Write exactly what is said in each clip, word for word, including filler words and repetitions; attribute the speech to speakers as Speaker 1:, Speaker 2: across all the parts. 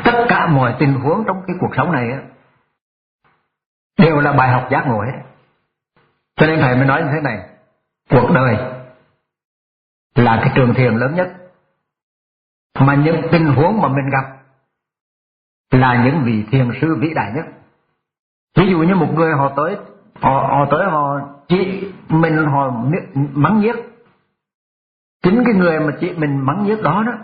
Speaker 1: Tất cả mọi tình huống trong cái cuộc sống này đều là bài học giác ngộ hết. Cho nên thầy mới nói như thế này, cuộc đời là cái trường thiền lớn nhất, mà những tình huống mà mình gặp là những vị thiền sư vĩ đại nhất. Ví dụ như một người họ tới họ, họ tới họ chỉ mình họ mắng nhiếc, chính cái người mà chị mình mắng nhiếc đó đó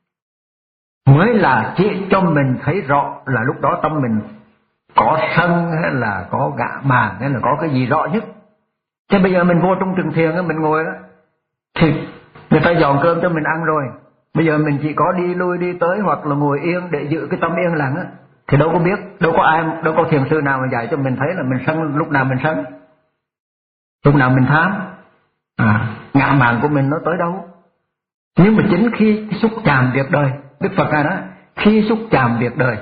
Speaker 1: mới là chỉ cho mình thấy rõ là lúc đó tâm mình có sân hay là có gạ màng hay là có cái gì rõ nhất. Chứ bây giờ mình vô trong trường thiền mình ngồi đó thì người ta dọn cơm cho mình ăn rồi, bây giờ mình chỉ có đi lui đi tới hoặc là ngồi yên để giữ cái tâm yên lặng á, thì đâu có biết, đâu có ai, đâu có thiền sư nào mà dạy cho mình thấy là mình sân lúc nào mình sân, lúc nào mình tham, à, ngạ mạn của mình nó tới đâu. Nhưng mà chính khi xúc chạm việc đời, Đức Phật này đó, khi xúc chạm việc đời,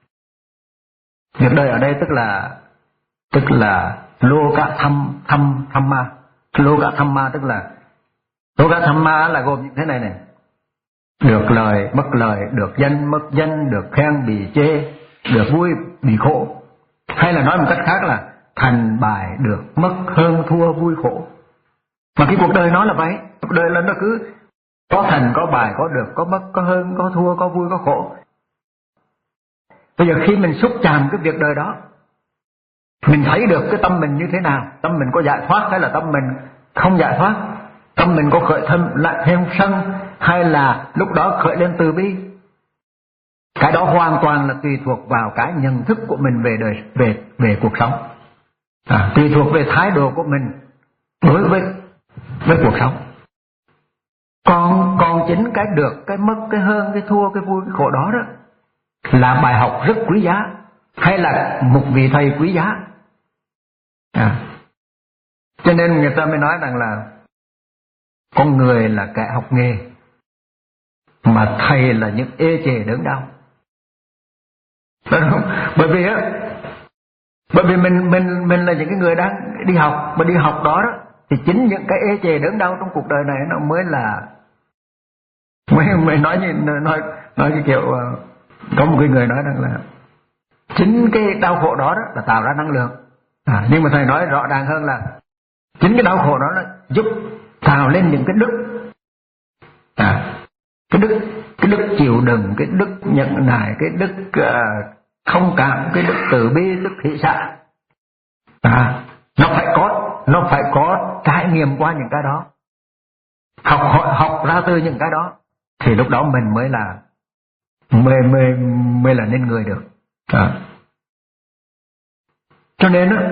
Speaker 1: việc đời ở đây tức là tức là lô cả thăm thăm thăm ma, lô cả thăm ma tức là lô cả thăm ma là gồm những thế này này: được lời mất lời, được danh mất danh, được khen bị chê, được vui bị khổ, hay là nói một cách khác là thành bại được mất, hơn thua vui khổ. Mà cái cuộc đời nó là vậy, cuộc đời là nó cứ có thành có bại, có được có mất, có hơn có thua, có vui có khổ. Bây giờ khi mình xúc chạm cái việc đời đó, mình thấy được cái tâm mình như thế nào, tâm mình có giải thoát hay là tâm mình không giải thoát, tâm mình có khởi thêm lại thêm sân hay là lúc đó khởi lên từ bi. Cái đó hoàn toàn là tùy thuộc vào cái nhận thức của mình về đời, về về cuộc sống, à, tùy thuộc về thái độ của mình đối với với cuộc sống. Còn còn chính cái được, cái mất, cái hơn, cái thua, cái vui, cái khổ đó đó là bài học rất quý giá, hay là một vị thầy quý giá. À, cho nên người ta mới nói rằng là con người là kẻ học nghề, mà thầy là những ê chề đớn đau. Bởi vì á, bởi vì mình mình mình là những cái người đang đi học, mà đi học đó đó thì chính những cái ê chề đớn đau trong cuộc đời này nó mới là mới mới nói như nói nói cái kiểu uh, có một cái người nói rằng là chính cái đau khổ đó đó là tạo ra năng lượng. À, nhưng mà thầy nói rõ ràng hơn là chính cái đau khổ đó nó giúp tạo lên những cái đức, à, cái đức cái đức chịu đựng, cái đức nhận nại, cái đức uh, không cảm, cái đức từ bi, đức hỷ xả. À, nó phải có nó phải có trải nghiệm qua những cái đó, học học ra từ những cái đó, thì lúc đó mình mới là mới mới mới là nên người được. À, cho nên đó,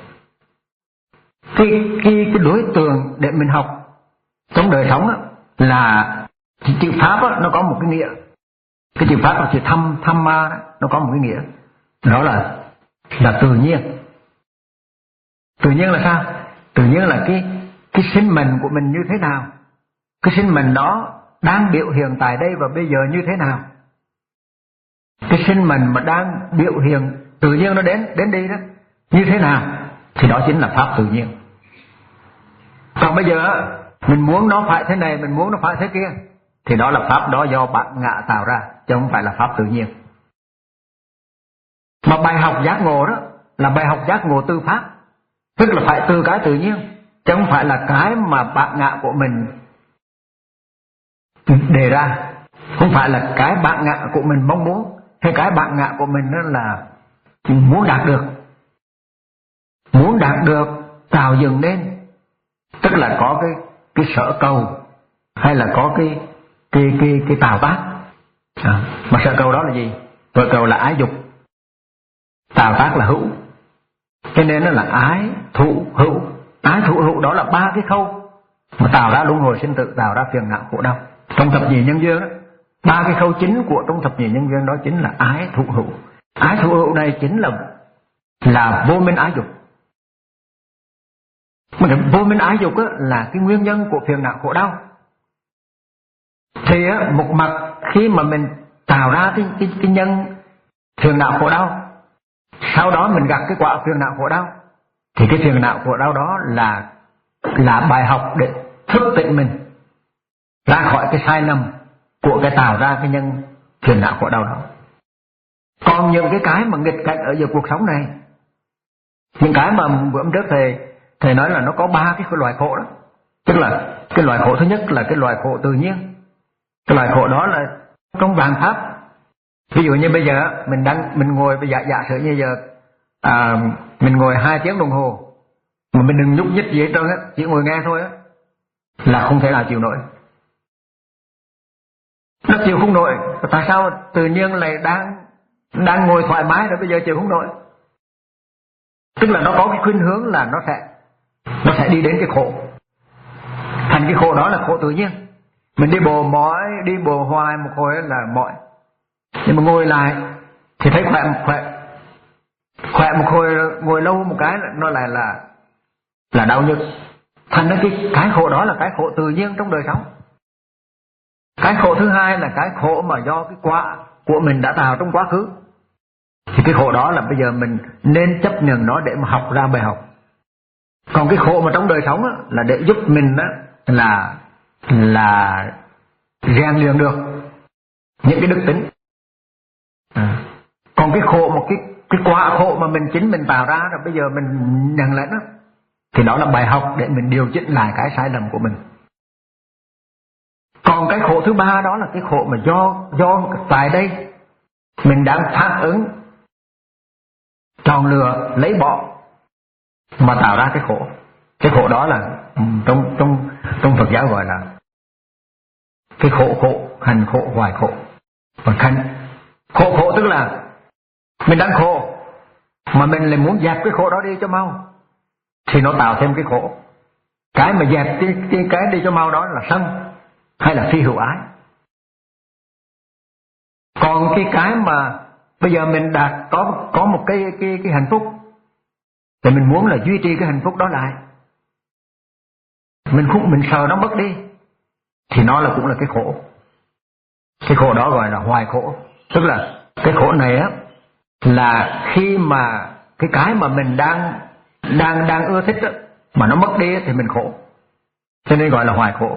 Speaker 1: cái cái cái đối tượng để mình học trong đời sống đó, là chữ pháp đó, nó có một cái nghĩa. Cái chữ pháp là chữ thăm thăm ma đó, nó có một cái nghĩa, đó là là tự nhiên. Tự nhiên là sao? Tự nhiên là cái cái sinh mệnh của mình như thế nào, cái sinh mệnh đó đang biểu hiện tại đây và bây giờ như thế nào. Cái sinh mệnh mà đang biểu hiện tự nhiên nó đến đến đi đó như thế nào, thì đó chính là pháp tự nhiên. Còn bây giờ mình muốn nó phải thế này, mình muốn nó phải thế kia, thì đó là pháp đó do bạn ngạ tạo ra, chứ không phải là pháp tự nhiên. Mà bài học giác ngộ đó là bài học giác ngộ từ pháp, tức là phải từ cái tự nhiên, chứ không phải là cái mà bạn ngạ của mình đề ra, không phải là cái bạn ngạ của mình mong muốn, hay cái bạn ngạ của mình đó là muốn đạt được, muốn đạt được tạo dựng nên, tức là có cái cái sở cầu, hay là có cái cái cái cái tạo tác. À, mà sở cầu đó là gì? Sở cầu là ái dục, tạo tác là hữu, cho nên nó là ái thụ hữu. Ái thụ hữu đó là ba cái khâu mà tạo ra luân hồi sinh tử, tạo ra phiền não khổ đau. Trong thập nhị nhân duyên đó, ba cái khâu chính của trong thập nhị nhân duyên đó chính là ái thụ hữu. Ái thụ hữu này chính là là vô minh ái dục. Mà cái vô minh ái dục á, là cái nguyên nhân của phiền não khổ đau. Thì á, một mặt khi mà mình tạo ra cái, cái, cái nhân phiền não khổ đau, sau đó mình gặp cái quả phiền não khổ đau, thì cái phiền não khổ đau đó là là bài học để thức tỉnh mình ra khỏi cái sai lầm của cái tạo ra cái nhân phiền não khổ đau đó. Còn những cái cái mà nghịch cảnh ở giữa cuộc sống này, những cái mà bữa hôm trước thầy thầy nói là nó có ba cái loại khổ đó. Tức là cái loại khổ thứ nhất là cái loại khổ tự nhiên. Cái loại khổ đó là trong vạn pháp. Ví dụ như bây giờ mình đang mình ngồi bây giờ giả sử như giờ à, mình ngồi hai tiếng đồng hồ mà mình đừng nhúc nhích gì hết trơn á, chỉ ngồi nghe thôi á, là không thể nào chịu nổi. Nó chịu không nổi. Tại sao tự nhiên lại đang đang ngồi thoải mái rồi bây giờ chịu không nổi? Tức là nó có cái khuynh hướng là nó sẽ nó sẽ đi đến cái khổ. Thành cái khổ đó là khổ tự nhiên. Mình đi bộ mỏi, đi bộ hoài một hồi là mỏi, nhưng mà ngồi lại thì thấy khỏe khỏe khỏe một hồi, ngồi lâu một cái nó lại là là đau nhức. Thành ra cái cái khổ đó là cái khổ tự nhiên trong đời sống. Cái khổ thứ hai là cái khổ mà do cái quả của mình đã tạo trong quá khứ. Thì cái khổ đó là bây giờ mình nên chấp nhận nó để mà học ra bài học. Còn cái khổ mà trong đời sống á, là để giúp mình á, là là rèn luyện được những cái đức tính. À. Còn cái khổ một cái cái quả khổ mà mình chính mình tạo ra rồi bây giờ mình nhận lấy nó, thì đó là bài học để mình điều chỉnh lại cái sai lầm của mình. Còn cái khổ thứ ba đó là cái khổ mà do do tại đây mình đang phản ứng chọn lựa lấy bỏ mà tạo ra cái khổ. Cái khổ đó là trong trong trong Phật giáo gọi là cái khổ khổ, hành khổ, hoài khổ. Còn hành khổ khổ tức là mình đang khổ mà mình lại muốn dẹp cái khổ đó đi cho mau, thì nó tạo thêm cái khổ. Cái mà dẹp cái, cái, cái đi cho mau đó là sân hay là phi hữu ái. Còn cái cái mà bây giờ mình đạt có có một cái cái cái hạnh phúc thì mình muốn là duy trì cái hạnh phúc đó lại, mình không mình sợ nó mất đi, thì nó là cũng là cái khổ. Cái khổ đó gọi là hoài khổ. Tức là cái khổ này á là khi mà cái cái mà mình đang đang đang ưa thích á, mà nó mất đi thì mình khổ, cho nên gọi là hoài khổ.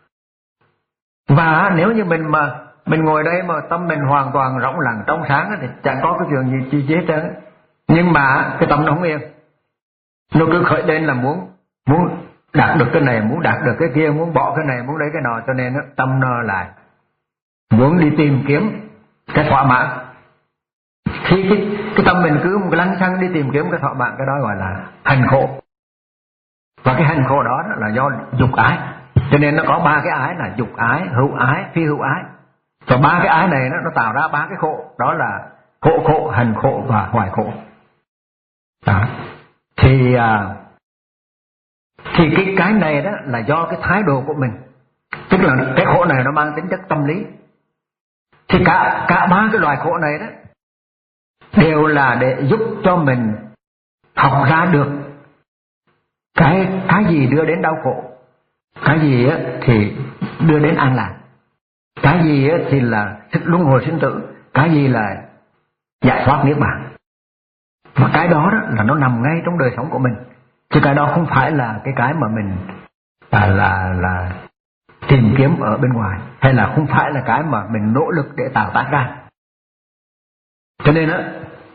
Speaker 1: Và nếu như mình mà mình ngồi đây mà tâm mình hoàn toàn rỗng lặng trong sáng thì chẳng có cái chuyện gì chi chế hết trơn. Nhưng mà cái tâm nó không yên, nó cứ khởi lên là muốn muốn đạt được cái này, muốn đạt được cái kia, muốn bỏ cái này, muốn lấy cái nọ, cho nên nó tâm nó lại muốn đi tìm kiếm cái thỏa mãn. Khi cái, cái tâm mình cứ một cái lăng xăng đi tìm kiếm cái thỏa mãn, cái đó gọi là hành khổ. Và cái hành khổ đó là do dục ái. Cho nên nó có ba cái ái là dục ái, hữu ái, phi hữu ái. Và ba cái ái này nó, nó tạo ra ba cái khổ. Đó là khổ khổ, hành khổ và hoài khổ. Đó. Thì à, thì cái cái này đó là do cái thái độ của mình. Tức là cái khổ này nó mang tính chất tâm lý. Thì cả cả ba cái loại khổ này đó đều là để giúp cho mình học ra được cái cái gì đưa đến đau khổ, cái gì á thì đưa đến an lạc, cái gì á thì là luân hồi sinh tử, cái gì là giải thoát niết bàn. Và cái đó đó là nó nằm ngay trong đời sống của mình, chứ cái đó không phải là cái cái mà mình là là, là tìm kiếm ở bên ngoài, hay là không phải là cái mà mình nỗ lực để tạo tác ra. Cho nên đó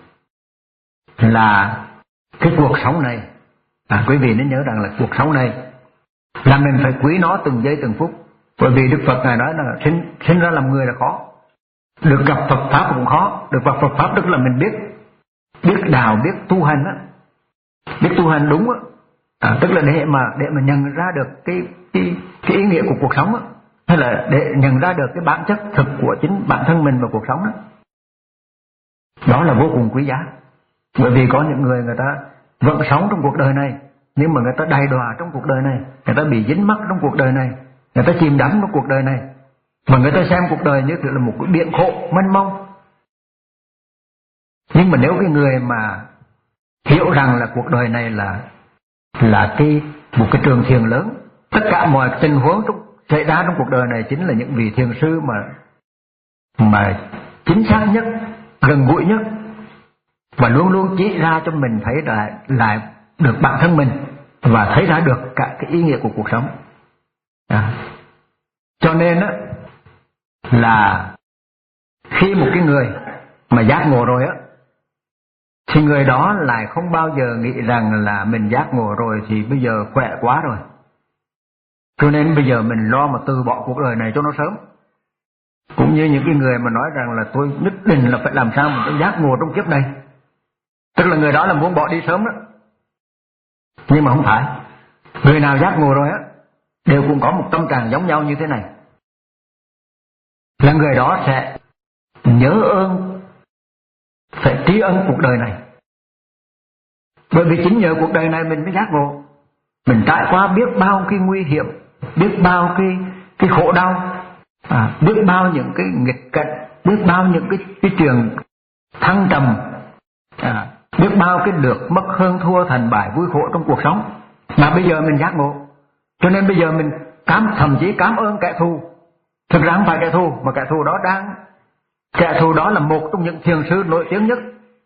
Speaker 1: là cái cuộc sống này, à, quý vị nên nhớ rằng là cuộc sống này là mình phải quý nó từng giây từng phút. Bởi vì Đức Phật Ngài nói là sinh, sinh ra làm người là khó, được gặp Phật Pháp cũng khó. Được gặp Phật Pháp tức là mình biết biết đạo, biết tu hành á, biết tu hành đúng á, à, tức là để mà để mà nhận ra được cái cái cái ý nghĩa của cuộc sống á, hay là để nhận ra được cái bản chất thực của chính bản thân mình và cuộc sống đó. Đó là vô cùng quý giá. Bởi vì có những người người ta vẫn sống trong cuộc đời này, nhưng mà người ta đầy đọa trong cuộc đời này, người ta bị dính mắc trong cuộc đời này, người ta chìm đắm trong cuộc đời này, mà người ta xem cuộc đời như là một cái biển khổ mênh mông. Nhưng mà nếu cái người mà hiểu rằng là cuộc đời này là là cái một cái trường thiền lớn, tất cả mọi tình huống trong xảy ra trong cuộc đời này chính là những vị thiền sư mà mà chính xác nhất, gần gũi nhất, và luôn luôn chỉ ra cho mình thấy lại lại được bản thân mình và thấy ra được cả cái ý nghĩa của cuộc sống. À. Cho nên á là khi một cái người mà mà giác ngộ rồi á, thì người đó lại không bao giờ nghĩ rằng là mình giác ngộ rồi thì bây giờ khỏe quá rồi, cho nên bây giờ mình lo mà từ bỏ cuộc đời này cho nó sớm. Cũng như những cái người mà nói rằng là tôi nhất định là phải làm sao mà tôi giác ngộ trong kiếp này, tức là người đó là muốn bỏ đi sớm đó. Nhưng mà không phải, người nào giác ngộ rồi á đều cũng có một tâm trạng giống nhau như thế này, là người đó sẽ nhớ ơn, phải tri ân cuộc đời này. Bởi vì chính nhờ cuộc đời này mình mới giác ngộ. Mình trải qua biết bao cái nguy hiểm, biết bao cái cái khổ đau, à, biết bao những cái nghịch cảnh, biết bao những cái cái chuyện thăng trầm, à, biết bao cái được mất hơn thua thành bại vui khổ trong cuộc sống, mà bây giờ mình giác ngộ. Cho nên bây giờ mình cảm thậm chí cảm ơn kẻ thù. Thực ra không phải kẻ thù, mà kẻ thù đó đang kẻ thù đó là một trong những thiền sư nổi tiếng nhất,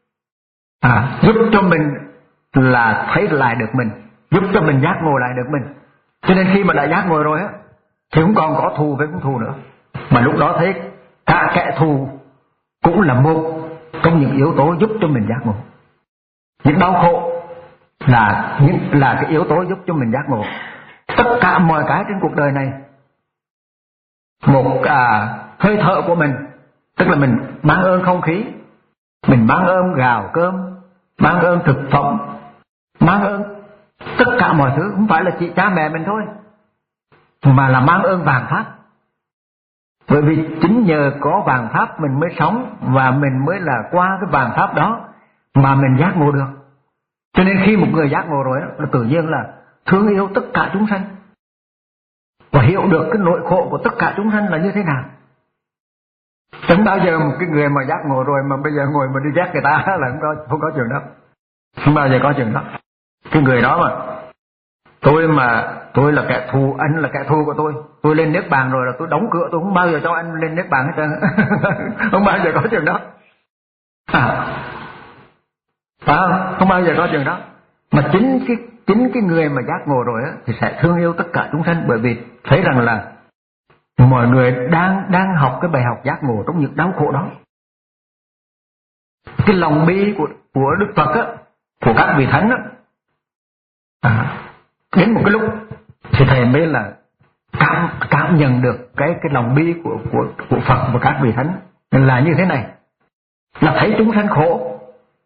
Speaker 1: à, giúp cho mình là thấy lại được mình, giúp cho mình giác ngộ lại được mình. Cho nên khi mà đã giác ngộ rồi á thì không còn có thù với không thù nữa, mà lúc đó thấy cả kẻ thù cũng là một trong những yếu tố giúp cho mình giác ngộ. Những đau khổ là những là cái yếu tố giúp cho mình giác ngộ. Tất cả mọi cái trên cuộc đời này, một à, hơi thở của mình, tức là mình mang ơn không khí, mình mang ơn gạo cơm, mang ơn thực phẩm, mang ơn tất cả mọi thứ, không phải là chỉ cha mẹ mình thôi, mà là mang ơn vàng pháp. Bởi vì chính nhờ có vàng pháp mình mới sống, và mình mới là qua cái vàng pháp đó mà mình giác ngộ được. Cho nên khi một người giác ngộ rồi đó, tự nhiên là thương yêu tất cả chúng sanh và hiểu được cái nỗi khổ của tất cả chúng sanh là như thế nào. Chẳng bao giờ một cái người mà giác ngộ rồi mà bây giờ ngồi mà đi ghét người ta là không có, không có chuyện đó. Không bao giờ có chuyện đó. Cái người đó mà tôi mà tôi là kẻ thù, anh là kẻ thù của tôi, tôi lên niết bàn rồi là tôi đóng cửa, tôi không bao giờ cho anh lên niết bàn hết trơn. Không bao giờ có chuyện đó, à, phải không? Không bao giờ có chuyện đó. Mà chính cái chính cái người mà giác ngộ rồi á thì sẽ thương yêu tất cả chúng sanh, bởi vì thấy rằng là mọi người đang đang học cái bài học giác ngộ trong những đau khổ đó. Cái lòng bi của của Đức Phật á, của các vị thánh á, à, đến một cái lúc thì thầy mới là cảm cảm nhận được cái cái lòng bi của của của Phật và các vị thánh là như thế này, là thấy chúng sanh khổ,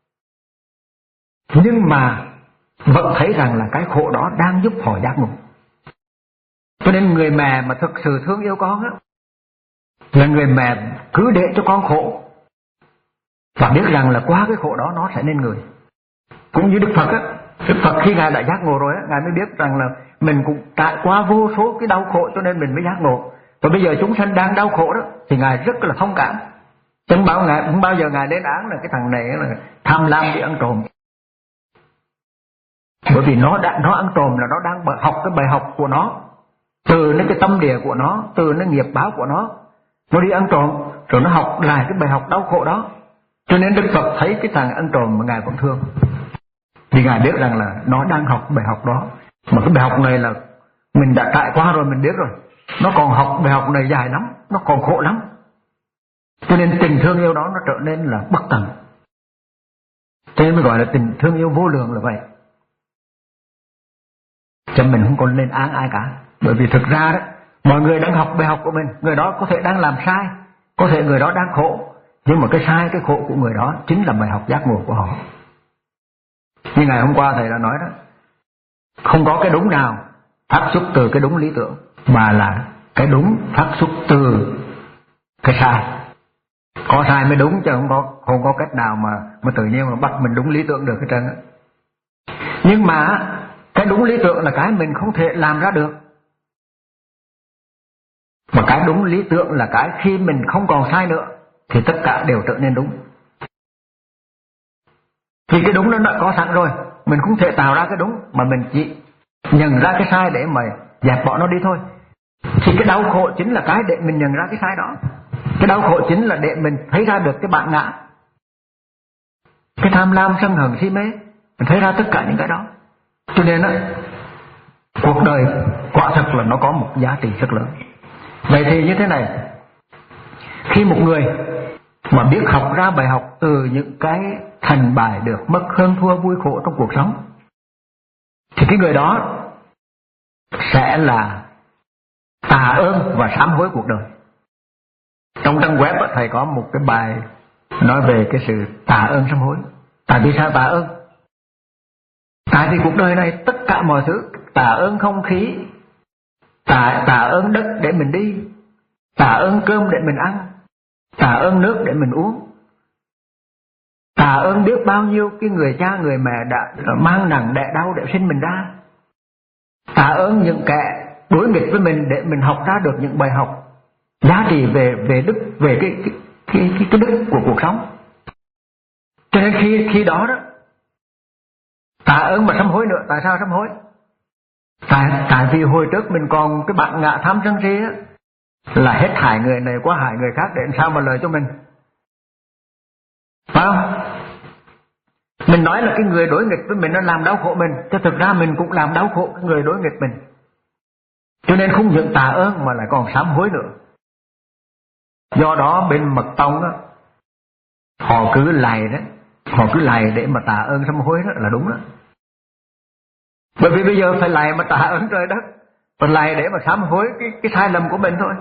Speaker 1: nhưng mà vẫn thấy rằng là cái khổ đó đang giúp họ giác ngộ. Cho nên người mẹ mà thực sự thương yêu con á, là người mẹ cứ để cho con khổ và biết rằng là qua cái khổ đó nó sẽ nên người. Cũng như Đức Phật á, Đức Phật khi Ngài đã giác ngộ rồi á, Ngài mới biết rằng là mình cũng trải qua vô số cái đau khổ cho nên mình mới giác ngộ. Và bây giờ chúng sanh đang đau khổ đó thì Ngài rất là thông cảm. Chẳng bao Ngài không bao giờ Ngài lên án là cái thằng này là tham lam đi ăn trộm. Bởi vì nó đã nó ăn trộm là nó đang học cái bài học của nó, từ nó cái tâm địa của nó, từ nó nghiệp báo của nó, nó đi ăn trộm rồi nó học lại cái bài học đau khổ đó. Cho nên Đức Phật thấy cái thằng ăn trộm mà Ngài vẫn thương, vì Ngài biết rằng là nó đang học bài học đó. Mà cái bài học này là mình đã trải qua rồi, mình biết rồi, nó còn học bài học này dài lắm, nó còn khổ lắm. Cho nên tình thương yêu đó nó trở nên là bất tận. Cho nên mới gọi là tình thương yêu vô lượng là vậy. Cho mình không còn lên án ai cả. Bởi vì thực ra đó, mọi người đang học bài học của mình, người đó có thể đang làm sai, có thể người đó đang khổ, nhưng mà cái sai, cái khổ của người đó chính là bài học giác ngộ của họ. Như ngày hôm qua thầy đã nói đó, không có cái đúng nào phát xuất từ cái đúng lý tưởng, mà là cái đúng phát xuất từ cái sai. Có sai mới đúng, chứ không có không có cách nào mà mà tự nhiên mà bắt mình đúng lý tưởng được hết trơn á. Nhưng mà cái đúng lý tưởng là cái mình không thể làm ra được, mà cái đúng lý tưởng là cái khi mình không còn sai nữa thì tất cả đều trở nên đúng. Thì cái đúng nó đã có sẵn rồi, mình không thể tạo ra cái đúng, mà mình chỉ nhận ra cái sai để mà dẹp bỏ nó đi thôi. Thì cái đau khổ chính là cái để mình nhận ra cái sai đó. Cái đau khổ chính là để mình thấy ra được cái bản ngã, cái tham lam, sân hận, si mê, mình thấy ra tất cả những cái đó. Cho nên á, cuộc đời quả thật là nó có một giá trị rất lớn. Vậy thì như thế này, khi một người mà biết học ra bài học từ những cái thành bại được mất, hơn thua, vui khổ trong cuộc sống, thì cái người đó sẽ là tạ ơn và sám hối cuộc đời. Trong trang web thầy có một cái bài nói về cái sự tạ ơn sám hối. Tại vì sao tạ ơn? Tại vì cuộc đời này tất cả mọi thứ, tạ ơn không khí, tạ, tạ ơn đất để mình đi, tạ ơn cơm để mình ăn, tạ ơn nước để mình uống, tạ ơn biết bao nhiêu cái người cha người mẹ đã mang nặng đẻ đau để sinh mình ra, tạ ơn những kẻ đối nghịch với mình để mình học ra được những bài học giá trị về về đức, về cái cái cái cái, cái đức của cuộc sống. Cho nên khi khi đó đó tạ ơn mà sám hối nữa. Tại sao sám hối? Tại tại vì hồi trước mình còn cái bản ngã tham sân si á, là hết hại người này quá hại người khác để làm sao mà lợi cho mình, phải không? Mình nói là cái người đối nghịch với mình nó làm đau khổ mình, chứ thực ra mình cũng làm đau khổ cái người đối nghịch mình. Cho nên không những tạ ơn mà lại còn sám hối nữa. Do đó bên Mật Tông á, họ cứ lạy đó, họ cứ lạy để mà tạ ơn sám hối đó là đúng đó. Bởi vì bây giờ phải lạy mà tạ ơn trời đất, phải lạy để mà sám hối cái cái sai lầm của mình thôi.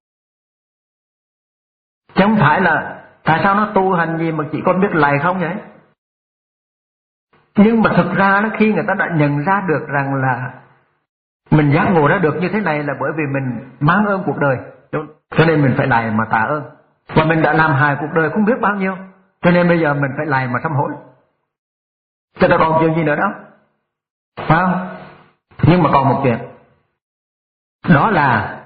Speaker 1: Chứ không phải là tại sao nó tu hành gì mà chỉ còn biết lạy không vậy? Nhưng mà thực ra đó, khi người ta đã nhận ra được rằng là mình giác ngộ ra được như thế này là bởi vì mình mang ơn cuộc đời, cho nên mình phải lạy mà tạ ơn. Và mình đã làm hại cuộc đời không biết bao nhiêu, cho nên bây giờ mình phải lạy mà sám hối. Chứ đâu còn chuyện gì nữa đâu, phải không? Nhưng mà còn một chuyện, đó là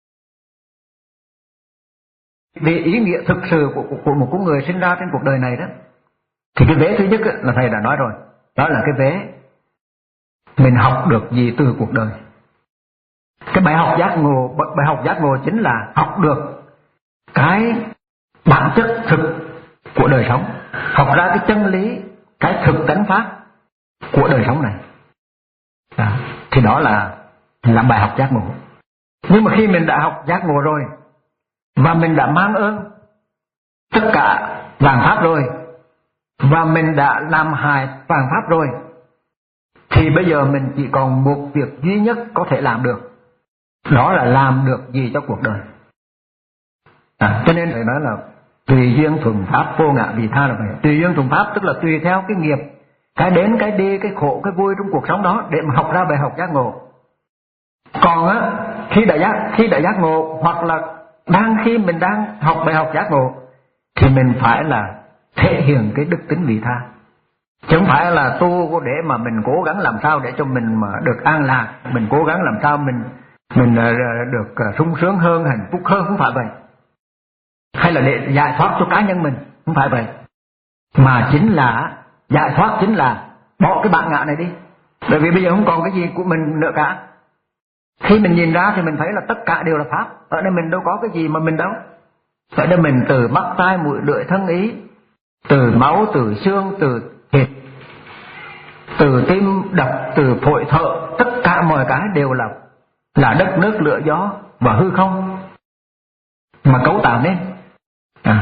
Speaker 1: vì ý nghĩa thực sự của, của, của một con người sinh ra trên cuộc đời này đó, thì cái vế thứ nhất là thầy đã nói rồi, đó là cái vế mình học được gì từ cuộc đời. Cái bài học giác ngộ, bài học giác ngộ chính là học được cái bản chất thực của đời sống, học ra cái chân lý, cái thực tánh pháp của đời sống này. Đó. Thì đó là làm bài học giác ngộ. Nhưng mà khi mình đã học giác ngộ rồi và mình đã mang ơn tất cả vạn pháp rồi, và mình đã làm hại vạn pháp rồi, thì bây giờ mình chỉ còn một việc duy nhất có thể làm được, đó là làm được gì cho cuộc đời. À, cho nên phải nói là tùy duyên thuận pháp, vô ngã vị tha là vậy. Tùy duyên thuận pháp tức là tùy theo cái nghiệp, cái đến cái đi, cái khổ cái vui trong cuộc sống đó để mà học ra bài học giác ngộ. Còn á, khi đã giác khi đã giác ngộ, hoặc là đang khi mình đang học bài học giác ngộ, thì mình phải là thể hiện cái đức tính vị tha, chứ không phải là tu để mà mình cố gắng làm sao để cho mình mà được an lạc, mình cố gắng làm sao mình mình được sung sướng hơn, hạnh phúc hơn, không phải vậy. Hay là để giải thoát cho cá nhân mình, không phải vậy. Mà chính là giải thoát chính là bỏ cái bản ngã này đi. Bởi vì bây giờ không còn cái gì của mình nữa cả. Khi mình nhìn ra thì mình thấy là tất cả đều là pháp. Ở đây mình đâu có cái gì mà mình đâu. Ở đây mình từ mắt tai mũi lưỡi thân ý, từ máu, từ xương, từ thịt, từ tim đập, từ phổi thở, tất cả mọi cái đều là là đất nước lửa gió và hư không mà cấu tạo nên. À.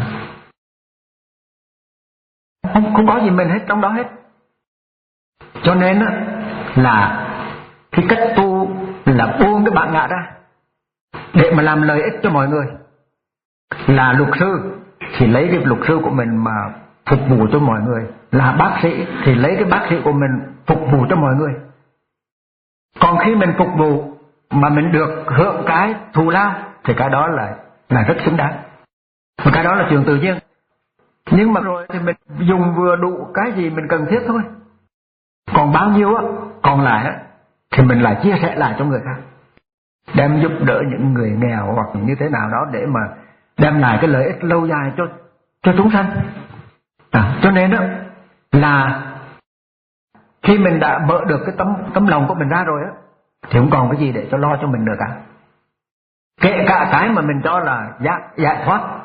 Speaker 1: Không, không có gì mình hết trong đó hết. Cho nên á, là cái cách tu là buông cái bản ngã ra để mà làm lợi ích cho mọi người. Là luật sư thì lấy cái luật sư của mình mà phục vụ cho mọi người, là bác sĩ thì lấy cái bác sĩ của mình phục vụ cho mọi người. Còn khi mình phục vụ mà mình được hưởng cái thù lao thì cái đó là là rất xứng đáng, và cái đó là chuyện tự nhiên. Nhưng mà rồi thì mình dùng vừa đủ cái gì mình cần thiết thôi, còn bao nhiêu á còn lại á thì mình lại chia sẻ lại cho người khác, đem giúp đỡ những người nghèo hoặc như thế nào đó để mà đem lại cái lợi ích lâu dài cho cho chúng sanh. À, cho nên đó là khi mình đã mở được cái tấm tấm lòng của mình ra rồi á, thì không còn cái gì để cho lo cho mình nữa cả. Kể cả cái mà mình cho là giải, giải thoát,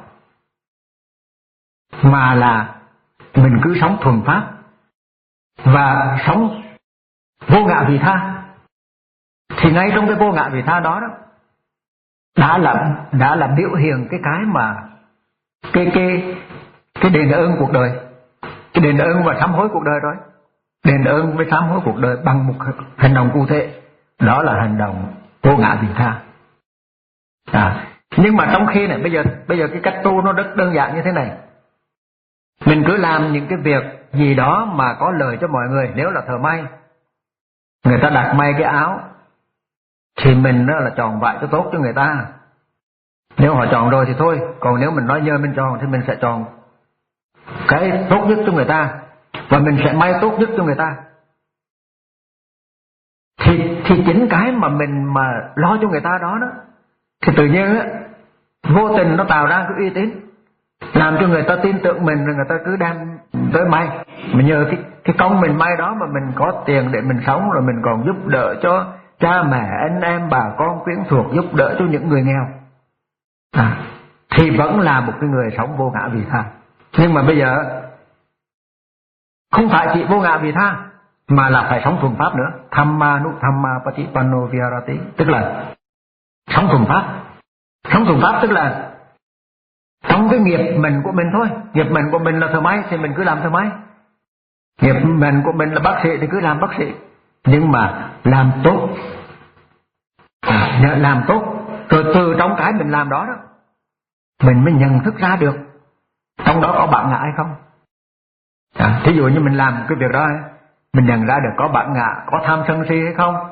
Speaker 1: mà là mình cứ sống thuần pháp và sống vô ngã vị tha, thì ngay trong cái vô ngã vị tha đó đó đã là đã là biểu hiện cái cái mà cái cái cái đền ơn cuộc đời, cái đền ơn và sám hối cuộc đời rồi. Đền ơn với sám hối cuộc đời bằng một hành động cụ thể, đó là hành động vô ngã vị tha. À, nhưng mà trong khi này bây giờ bây giờ cái cách tu nó rất đơn giản như thế này. Mình cứ làm những cái việc gì đó mà có lợi cho mọi người. Nếu là thợ may, người ta đặt may cái áo thì mình đó là chọn vải cho tốt cho người ta. Nếu họ chọn rồi thì thôi, còn nếu mình nói nhờ mình chọn thì mình sẽ chọn cái tốt nhất cho người ta, và mình sẽ may tốt nhất cho người ta. Thì, thì chính cái mà mình mà lo cho người ta đó đó, thì tự nhiên á, vô tình nó tạo ra cái uy tín, làm cho người ta tin tưởng mình, rồi người ta cứ đem tới may. Mà nhờ cái, cái công mình may đó mà mình có tiền để mình sống, rồi mình còn giúp đỡ cho cha mẹ, anh em, bà con, quyến thuộc, giúp đỡ cho những người nghèo. À, thì vẫn là một cái người sống vô ngã vị tha. Nhưng mà bây giờ không phải chỉ vô ngã vị tha, mà là phải sống thuần pháp nữa. Thamma nu thamma patipanno viharati, tức là sống thuần pháp. Sống thuần pháp tức là trong cái nghiệp mình của mình thôi. Nghiệp mình của mình là thợ may thì mình cứ làm thợ may, nghiệp mình của mình là bác sĩ thì cứ làm bác sĩ. Nhưng mà làm tốt, à, làm tốt. Rồi từ trong cái mình làm đó đó, mình mới nhận thức ra được trong đó có bản ngã hay không. À, thí dụ như mình làm cái việc đó, mình nhận ra được có bản ngã, có tham sân si hay không.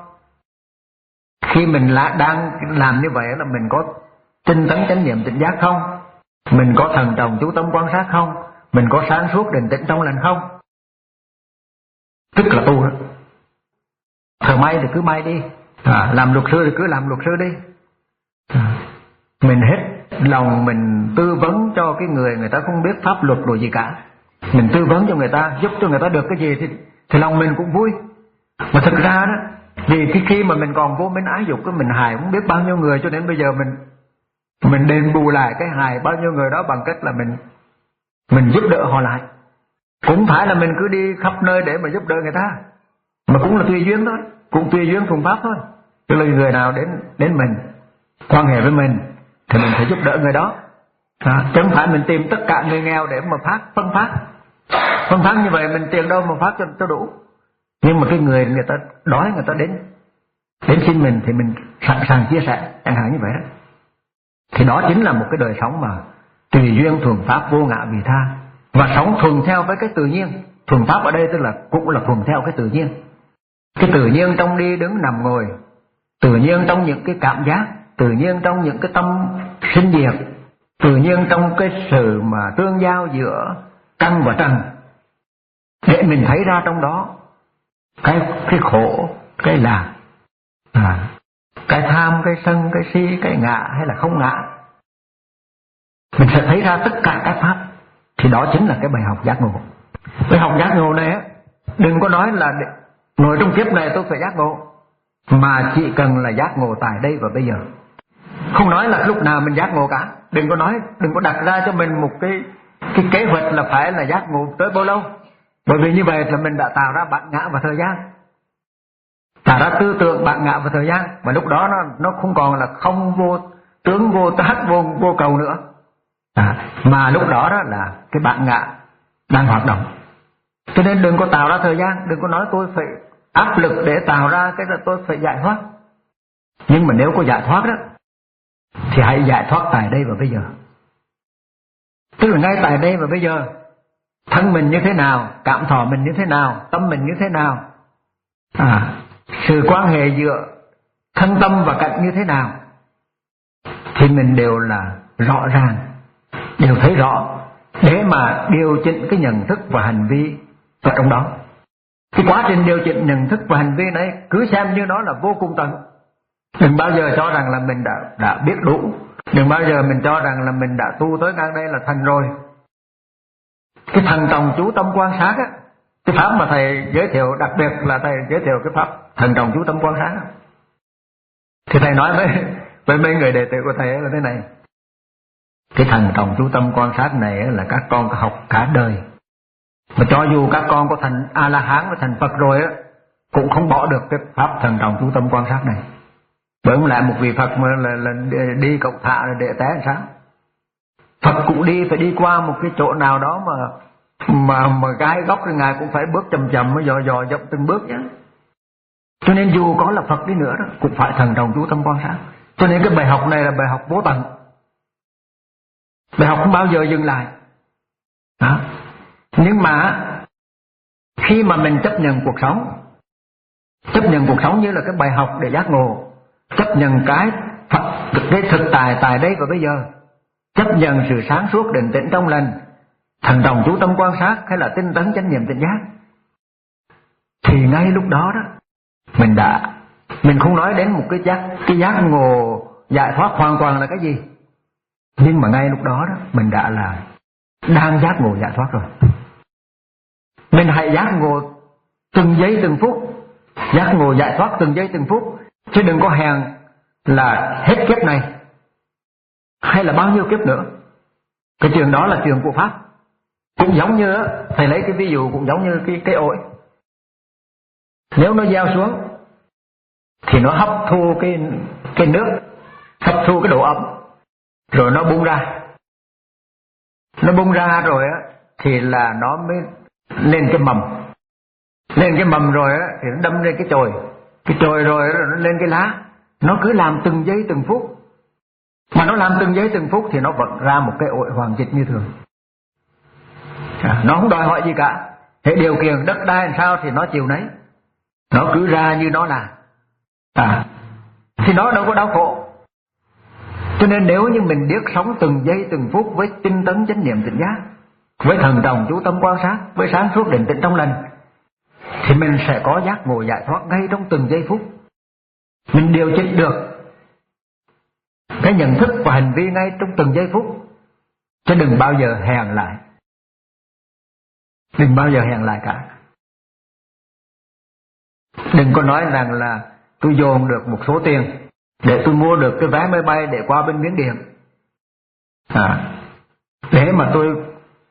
Speaker 1: Khi mình là, đang làm như vậy là mình có tinh tấn chánh niệm tỉnh giác không, mình có thần trọng chú tâm quan sát không, mình có sáng suốt định tĩnh trong lành không. Tức là tu đó. Thợ may thì cứ may đi, à, làm luật sư thì cứ làm luật sư đi. À, mình hết lòng mình tư vấn cho cái người người ta không biết pháp luật rồi gì cả. Mình tư vấn cho người ta, giúp cho người ta được cái gì thì, thì lòng mình cũng vui. Mà thực ra đó, vì cái khi mà mình còn vô minh ái dục, cái mình hại không biết bao nhiêu người, cho nên bây giờ mình mình đền bù lại cái hại bao nhiêu người đó bằng cách là mình mình giúp đỡ họ lại. Cũng phải là mình cứ đi khắp nơi để mà giúp đỡ người ta, mà cũng là tùy duyên thôi, cũng tùy duyên thuần pháp thôi. Tức là người nào đến đến mình, quan hệ với mình thì mình phải giúp đỡ người đó. À, chứ không phải mình tìm tất cả người nghèo để mà phát phân phát. Phân phát như vậy mình tiền đâu mà phát cho, cho đủ. Nhưng mà cái người người ta đói, người ta đến đến xin mình thì mình sẵn sàng chia sẻ, chẳng hạn như vậy đó. Thì đó chính là một cái đời sống mà tùy duyên thuần pháp vô ngã vị tha, và sống thuần theo với cái tự nhiên. Thuần pháp ở đây tức là cũng là thuần theo cái tự nhiên. Cái tự nhiên trong đi đứng nằm ngồi, tự nhiên trong những cái cảm giác, tự nhiên trong những cái tâm sinh diệt, tự nhiên trong cái sự mà tương giao giữa căn và trần, để mình thấy ra trong đó cái cái khổ, cái lạc, à, cái tham, cái sân, cái si, cái ngã hay là không ngã. Mình sẽ thấy ra tất cả các pháp. Thì đó chính là cái bài học giác ngộ. Bài học giác ngộ này á, đừng có nói là ngồi trong kiếp này tôi phải giác ngộ, mà chỉ cần là giác ngộ tại đây và bây giờ. Không nói là lúc nào mình giác ngộ cả. Đừng có nói, đừng có đặt ra cho mình một cái cái kế hoạch là phải là giác ngộ tới bao lâu. Bởi vì như vậy là mình đã tạo ra bản ngã và thời gian, tạo ra tư tưởng bản ngã và thời gian, và lúc đó nó nó không còn là không vô tướng, vô tác, vô vô cầu nữa. À, mà lúc đó đó là cái bản ngã đang hoạt động. Cho nên đừng có tạo ra thời gian, đừng có nói tôi phải áp lực để tạo ra cái là tôi phải giải thoát. Nhưng mà nếu có giải thoát đó thì hãy giải thoát tại đây và bây giờ. Tức là ngay tại đây và bây giờ, thân mình như thế nào, cảm thọ mình như thế nào, tâm mình như thế nào, à, sự quan hệ giữa thân tâm và cảnh như thế nào, thì mình đều là rõ ràng, đều thấy rõ, để mà điều chỉnh cái nhận thức và hành vi ở trong đó. Cái quá trình điều chỉnh nhận thức và hành vi này cứ xem như nó là vô cùng tận. Đừng bao giờ cho rằng là mình đã, đã biết đủ. Đừng bao giờ mình cho rằng là mình đã tu tới ngang đây là thành rồi. Cái thần trọng chú tâm quan sát á, cái pháp mà thầy giới thiệu, đặc biệt là thầy giới thiệu cái pháp thần trọng chú tâm quan sát á, thì thầy nói với, với mấy người đệ tử của thầy là thế này: cái thần trọng chú tâm quan sát này là các con học cả đời, mà cho dù các con có thành A-la-hán và thành Phật rồi á, cũng không bỏ được cái pháp thần trọng chú tâm quan sát này. Bởi không lại một vị Phật mà là, là đi cậu thạ để té làm sao? Phật cũng đi phải đi qua một cái chỗ nào đó mà mà mà gai góc thì ngài cũng phải bước chậm chậm mới dò dò dậm từng bước nhé. Cho nên dù có là Phật đi nữa đó cũng phải thận trọng chú tâm quan sát. Cho nên cái bài học này là bài học vô tận, bài học không bao giờ dừng lại đó. Nhưng mà khi mà mình chấp nhận cuộc sống, chấp nhận cuộc sống như là cái bài học để giác ngộ, chấp nhận cái cái thực tại tại đây và bây giờ, chấp nhận sự sáng suốt định tĩnh trong lành, thận trọng chú tâm quan sát hay là tinh tấn chánh niệm tỉnh giác, thì ngay lúc đó đó mình đã, mình không nói đến một cái giác cái giác ngộ giải thoát hoàn toàn là cái gì, nhưng mà ngay lúc đó đó mình đã là đang giác ngộ giải thoát rồi. Mình hãy giác ngộ từng giây từng phút, giác ngộ giải thoát từng giây từng phút, chứ đừng có hèn là hết kiếp này hay là bao nhiêu kiếp nữa. Cái chuyện đó là chuyện của Pháp. Cũng giống như thầy lấy cái ví dụ cũng giống như cái cây ổi, nếu nó gieo xuống thì nó hấp thu cái cái nước, hấp thu cái độ ẩm, rồi nó bung ra, nó bung ra rồi á thì là nó mới lên cái mầm, lên cái mầm rồi á thì nó đâm lên cái chồi, cái chồi rồi nó lên cái lá. Nó cứ làm từng giây từng phút, mà nó làm từng giây từng phút thì nó vẫn ra một cái ổi hoàng dịch như thường. À, nó không đòi hỏi gì cả, hệ điều kiện đất đai làm sao thì nó chịu nấy, nó cứ ra như nó là à, thì nó đâu có đau khổ. Cho nên nếu như mình biết sống từng giây từng phút với tinh tấn chánh niệm tỉnh giác, với thần trọng chú tâm quan sát, với sáng suốt định tĩnh trong lành, thì mình sẽ có giác ngộ giải thoát ngay trong từng giây phút. Mình điều chỉnh được cái nhận thức và hành vi ngay trong từng giây phút, chứ đừng bao giờ hèn lại, đừng bao giờ hèn lại cả. Đừng có nói rằng là tôi dồn được một số tiền để tôi mua được cái vé máy bay để qua bên Miến Điện, à, để mà tôi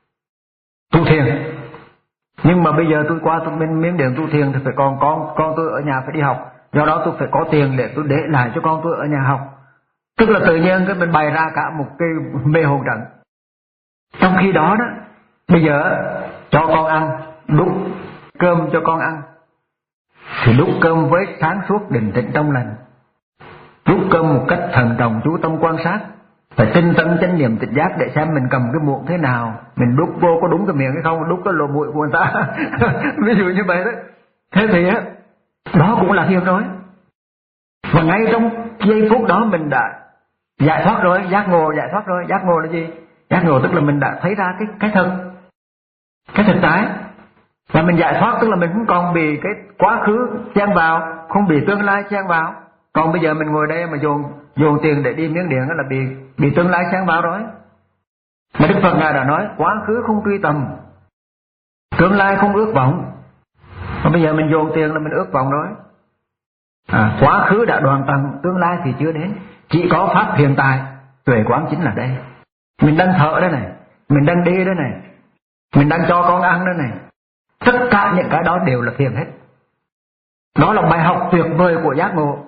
Speaker 1: tu thiền. Nhưng mà bây giờ tôi qua tôi bên Miến Điện tu thiền thì phải còn con con tôi ở nhà phải đi học, do đó tôi phải có tiền để tôi để lại cho con tôi ở nhà học. Tức là tự nhiên cái mình bày ra cả một cái mê hồn trận. Trong khi đó đó, bây giờ cho con ăn, đút cơm cho con ăn, thì đút cơm với sáng suốt định tĩnh trong lành, đút cơm một cách thần trọng chú tâm quan sát, phải tinh tấn chánh niệm tỉnh giác để xem mình cầm cái muỗng thế nào, mình đút vô có đúng cái miệng hay không, đút cái lỗ mũi của người ta ví dụ như vậy đó. Thế thì á, đó cũng là thiền rồi. Và ngay trong giây phút đó mình đã giải thoát rồi, giác ngộ giải thoát rồi. Giác ngộ là gì? Giác ngộ tức là mình đã thấy ra cái cái thực, cái thực tại. Và mình giải thoát tức là mình không còn bị cái quá khứ chen vào, không bị tương lai chen vào. Còn bây giờ mình ngồi đây mà dồn dồn tiền để đi Miến Điện là bị bị tương lai chen vào rồi. Mà Đức Phật ngài đã nói quá khứ không truy tầm, tương lai không ước vọng. Mà bây giờ mình dồn tiền là mình ước vọng rồi. À, quá khứ đã đoạn tận, tương lai thì chưa đến, chỉ có pháp hiện tại, tuệ quán chính là đây. Mình đang thở đây này, mình đang đi đây này, mình đang cho con ăn đây này, tất cả những cái đó đều là thiền hết. Đó là bài học tuyệt vời của giác ngộ.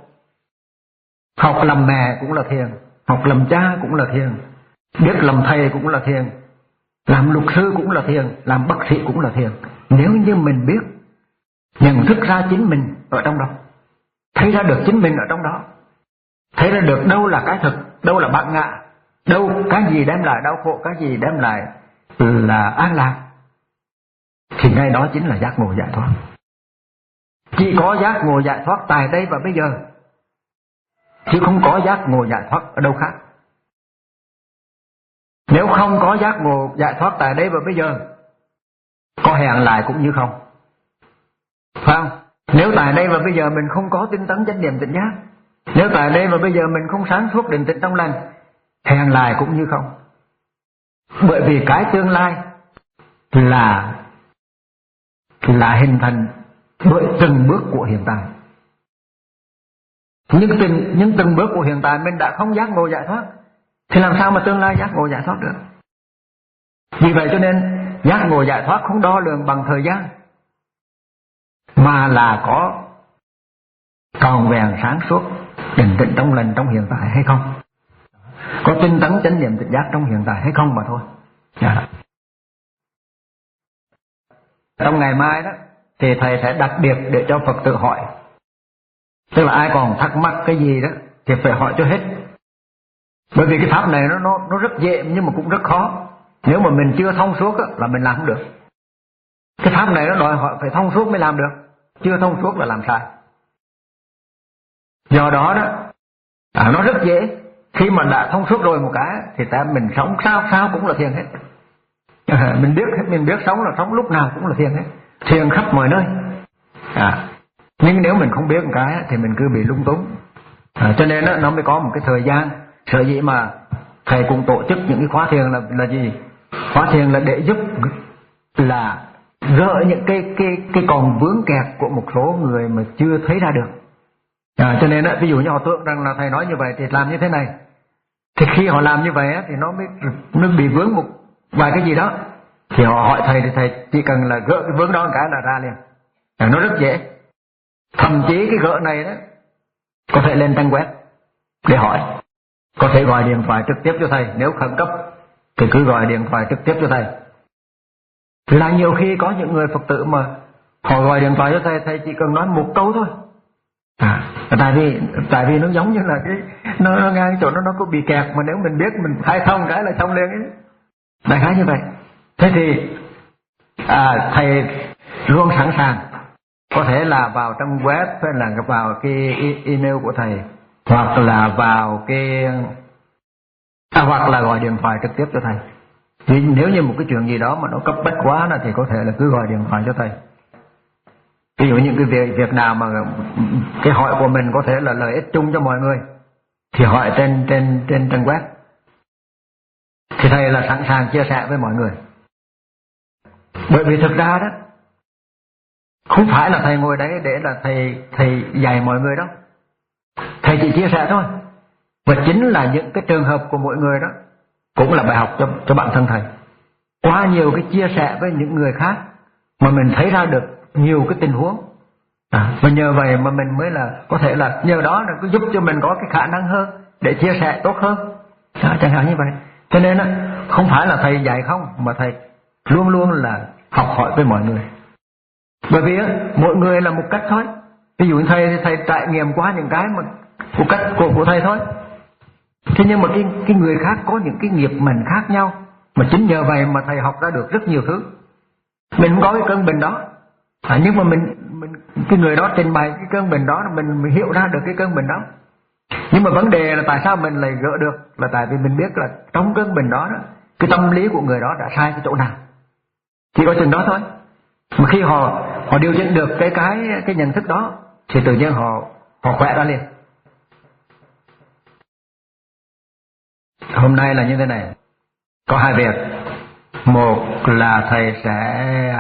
Speaker 1: Học làm mẹ cũng là thiền, học làm cha cũng là thiền, biết làm thầy cũng là thiền, làm luật sư cũng là thiền, làm bác sĩ cũng là thiền. Nếu như mình biết nhận thức ra chính mình ở trong đó, thấy ra được chính mình ở trong đó, thấy ra được đâu là cái thực, đâu là bản ngã, đâu cái gì đem lại đau khổ, cái gì đem lại là an lạc, thì ngay đó chính là giác ngộ giải thoát. Chỉ có giác ngộ giải thoát tại đây và bây giờ, chứ không có giác ngộ giải thoát ở đâu khác. Nếu không có giác ngộ giải thoát tại đây và bây giờ, có hẹn lại cũng như không, phải không? Nếu tại đây và bây giờ mình không có tinh tấn chánh niệm tỉnh giác, nếu tại đây và bây giờ mình không sáng suốt định tĩnh trong lành, hẹn lại cũng như không. Bởi vì cái tương lai là là hình thành bởi từng bước của hiện tại. Nhưng từng, những từng bước của hiện tại mình đã không giác ngộ giải thoát, thì làm sao mà tương lai giác ngộ giải thoát được? Vì vậy cho nên giác ngộ giải thoát không đo lường bằng thời gian, mà là có tròn vẹn sáng suốt định tĩnh trong lành trong hiện tại hay không. có tinh tấn chánh niệm tỉnh giác trong hiện tại hay không mà thôi. À. Trong ngày mai đó thì thầy sẽ đặc biệt để cho Phật tử hỏi, tức là ai còn thắc mắc cái gì đó thì phải hỏi cho hết. Bởi vì cái pháp này nó nó nó rất dễ nhưng mà cũng rất khó. Nếu mà mình chưa thông suốt đó, là mình làm không được. Cái pháp này nó đòi hỏi phải thông suốt mới làm được, chưa thông suốt là làm sai. Do đó đó à, nó rất dễ. Khi mà đã thông suốt rồi một cái thì ta mình sống sao sao cũng là thiền hết. À, mình biết mình biết sống là sống lúc nào cũng là thiền hết, thiền khắp mọi nơi. À, nhưng nếu mình không biết một cái thì mình cứ bị lung túng. À, cho nên đó, nó mới có một cái thời gian. Sở dĩ mà thầy cũng tổ chức những cái khóa thiền là là gì? Khóa thiền là để giúp là gỡ những cái cái cái còn vướng kẹt của một số người mà chưa thấy ra được. À, cho nên đó, ví dụ như họ tưởng rằng là thầy nói như vậy thì làm như thế này, thì khi họ làm như vậy thì nó mới nó bị vướng một vài cái gì đó, thì họ hỏi thầy thì thầy chỉ cần là gỡ cái vướng đó một cái là ra liền. À, nó rất dễ. Thậm chí cái gỡ này đó có thể lên trang web để hỏi, có thể gọi điện thoại trực tiếp cho thầy. Nếu khẩn cấp thì cứ gọi điện thoại trực tiếp cho thầy. Là nhiều khi có những người Phật tử mà họ gọi điện thoại cho thầy, thầy chỉ cần nói một câu thôi. À, tại vì tại vì nó giống như là cái nó, nó ngang chỗ nó nó có bị kẹt, mà nếu mình biết mình khai thông cái là xong liền ấy. Đại khái như vậy. Thế thì à, thầy luôn sẵn sàng, có thể là vào trong web hay là vào cái email của thầy, hoặc là vào cái à, hoặc là gọi điện thoại trực tiếp cho thầy. Vì nếu như một cái chuyện gì đó mà nó cấp bách quá là thì có thể là cứ gọi điện thoại cho thầy. Ví dụ những cái việc, việc nào mà cái hỏi của mình có thể là lợi ích chung cho mọi người thì hỏi trên trên trên trang web, thì thầy là sẵn sàng chia sẻ với mọi người. Bởi vì thực ra đó không phải là thầy ngồi đấy để là thầy thầy dạy mọi người đâu, thầy chỉ chia sẻ thôi. Và chính là những cái trường hợp của mỗi người đó cũng là bài học cho cho bản thân thầy. Quá nhiều cái chia sẻ với những người khác mà mình thấy ra được nhiều cái tình huống. À, và nhờ vậy mà mình mới là có thể là nhờ đó là cứ giúp cho mình có cái khả năng hơn để chia sẻ tốt hơn. À, chẳng hạn như vậy. Cho nên đó, không phải là thầy dạy không, mà thầy luôn luôn là học hỏi với mọi người. Bởi vì đó, mỗi người là một cách thôi. Ví dụ thầy thì thầy trải nghiệm qua những cái mà của cách của, của thầy thôi. Thế nhưng mà cái, cái người khác có những cái nghiệp mệnh khác nhau, mà chính nhờ vậy mà thầy học ra được rất nhiều thứ. Mình không có cái cơn bệnh đó, à, nhưng mà mình, mình cái người đó trình bày cái cơn bệnh đó, mình, mình hiểu ra được cái cơn bệnh đó. Nhưng mà vấn đề là tại sao mình lại gỡ được, là tại vì mình biết là trong cơn bệnh đó, đó cái tâm lý của người đó đã sai cái chỗ nào, chỉ có chừng đó thôi. Mà khi họ họ điều chỉnh được cái cái cái nhận thức đó thì tự nhiên họ họ khỏe ra liền. Hôm nay là như thế này, có hai việc. Một là thầy sẽ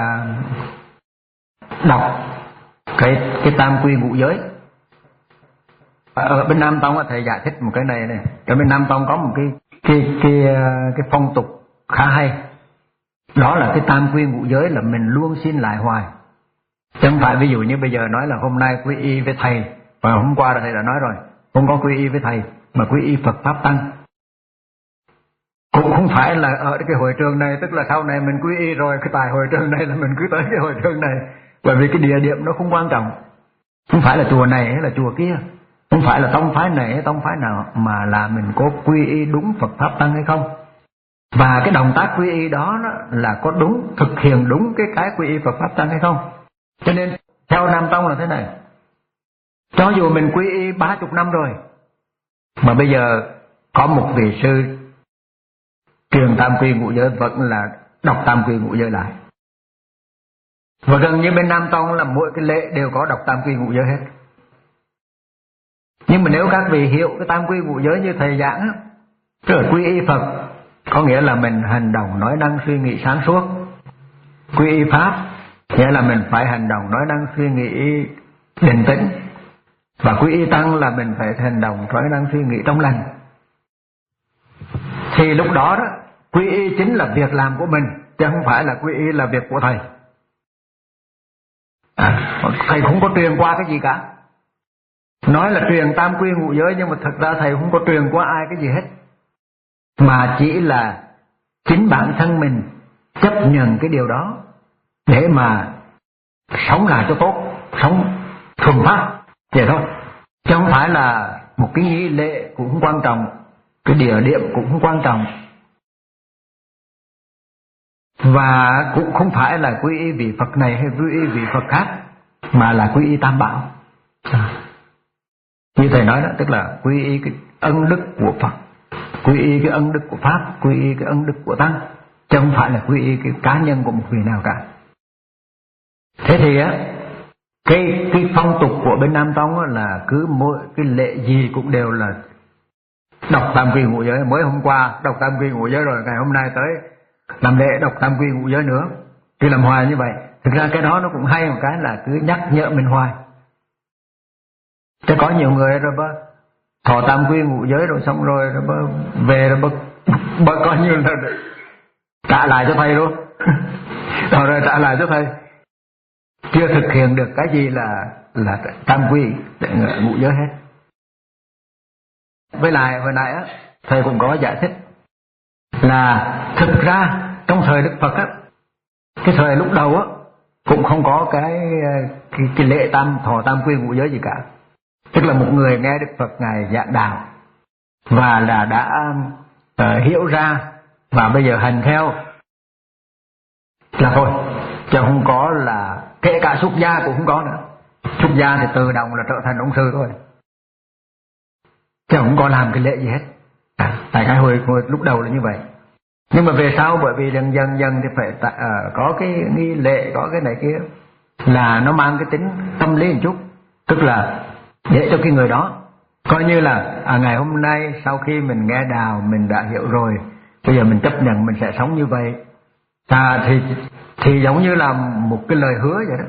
Speaker 1: đọc cái cái tam quy ngũ giới. Ở bên Nam Tông thầy giải thích một cái này này. Ở bên Nam Tông có một cái cái cái cái phong tục khá hay. Đó là cái tam quy ngũ giới là mình luôn xin lại hoài. Chứ không phải ví dụ như bây giờ nói là hôm nay quy y với thầy, và hôm qua là thầy đã nói rồi, không có quy y với thầy mà quy y Phật Pháp Tăng. Cũng không phải là ở cái hội trường này, tức là sau này mình quy y rồi, cái tại hội trường này là mình cứ tới cái hội trường này. Bởi vì cái địa điểm nó không quan trọng. Không phải là chùa này hay là chùa kia, không phải là tông phái này hay tông phái nào, mà là mình có quy y đúng Phật Pháp Tăng hay không. Và cái động tác quy y đó, đó là có đúng, thực hiện đúng cái cái quy y Phật Pháp Tăng hay không. Cho nên theo Nam Tông là thế này, cho dù mình quy y ba chục năm rồi, mà bây giờ có một vị sư truyền tam quy ngũ giới vẫn là đọc tam quy ngũ giới lại. Và gần như bên Nam Tông là mỗi cái lễ đều có đọc tam quy ngũ giới hết. Nhưng mà nếu các vị hiểu cái tam quy ngũ giới như thầy giảng á, tức là quy y Phật có nghĩa là mình hành động nói năng suy nghĩ sáng suốt. Quy y Pháp nghĩa là mình phải hành động nói năng suy nghĩ định tĩnh. Và quy y Tăng là mình phải hành động nói năng suy nghĩ trong lành. Thì lúc đó đó, quy y chính là việc làm của mình, chứ không phải là quy y là việc của thầy. À, thầy không có truyền qua cái gì cả. Nói là truyền tam quy ngũ giới, nhưng mà thật ra thầy không có truyền qua ai cái gì hết. mà chỉ là chính bản thân mình chấp nhận cái điều đó để mà sống lại cho tốt, sống thuần phát vậy thôi, chứ không phải là một cái nghi lễ cũng không quan trọng, cái địa điểm cũng không quan trọng, và cũng không phải là quy y vị Phật này hay quy y vị Phật khác, mà là quy y Tam Bảo. À, như thầy nói đó, tức là quy y cái ân đức của Phật, quy y cái ân đức của Pháp, quy y cái ân đức của Tăng, chứ không phải là quy y cái cá nhân của một vị nào cả. Thế thì á, cái cái phong tục của bên Nam Tông á, là cứ mỗi cái lễ gì cũng đều là đọc tam quy ngũ giới. Mới hôm qua đọc tam quy ngũ giới rồi, ngày hôm nay tới làm lễ đọc tam quy ngũ giới nữa, cứ làm hoài như vậy. Thực ra cái đó nó cũng hay một cái là cứ nhắc nhở mình hoài. Chứ có nhiều người rồi bơ thọ tam quy ngũ giới rồi xong rồi, rồi bơ về rồi bơ, bơ coi như là trả lại cho thầy luôn. Rồi rồi trả lại cho thầy, chưa thực hiện được cái gì là là tam quy ngũ giới hết. Với lại hồi nãy á, thầy cũng có giải thích là thực ra trong thời Đức Phật á, cái thời lúc đầu á cũng không có cái cái, cái lễ tam thọ tam quy ngũ giới gì cả. Tức là một người nghe Đức Phật ngài giảng đạo và là đã uh, hiểu ra và bây giờ hành theo là thôi, chứ không có là kể cả xuất gia cũng không có nữa. Xuất gia thì tự động là trở thành ông sư thôi, chứ không có làm cái lễ gì hết. À, tại cái hồi, hồi lúc đầu là như vậy. Nhưng mà về sau bởi vì dần dần dần thì phải ta, uh, có cái nghi lễ, có cái này kia, là nó mang cái tính tâm lý một chút, tức là để cho cái người đó coi như là à, ngày hôm nay sau khi mình nghe đạo mình đã hiểu rồi, bây giờ mình chấp nhận mình sẽ sống như vậy. À, thì thì giống như là một cái lời hứa vậy đó.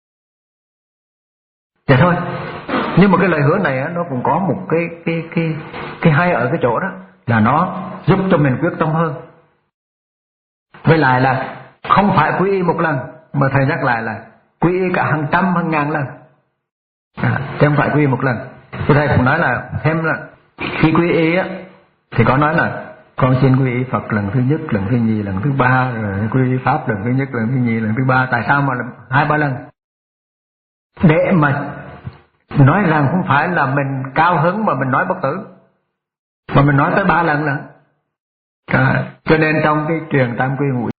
Speaker 1: Vậy thôi. Nhưng mà cái lời hứa này á, nó cũng có một cái cái cái cái hay ở cái chỗ đó là nó giúp cho mình quyết tâm hơn. Với lại là không phải quy y một lần, mà thầy nhắc lại là quy y cả hàng trăm hàng ngàn lần. À, chứ không phải quy y một lần. Thì thầy cũng nói là thêm là khi quy y á thì có nói là con xin quy y Phật lần thứ nhất, lần thứ nhì, lần thứ ba, rồi quy y Pháp lần thứ nhất, lần thứ nhì, lần thứ ba. Tại sao mà hai ba lần? Để mà nói rằng không phải là mình cao hứng mà mình nói bất tử, mà mình nói tới ba lần lần. À, cho nên trong cái truyền tam quy ngũ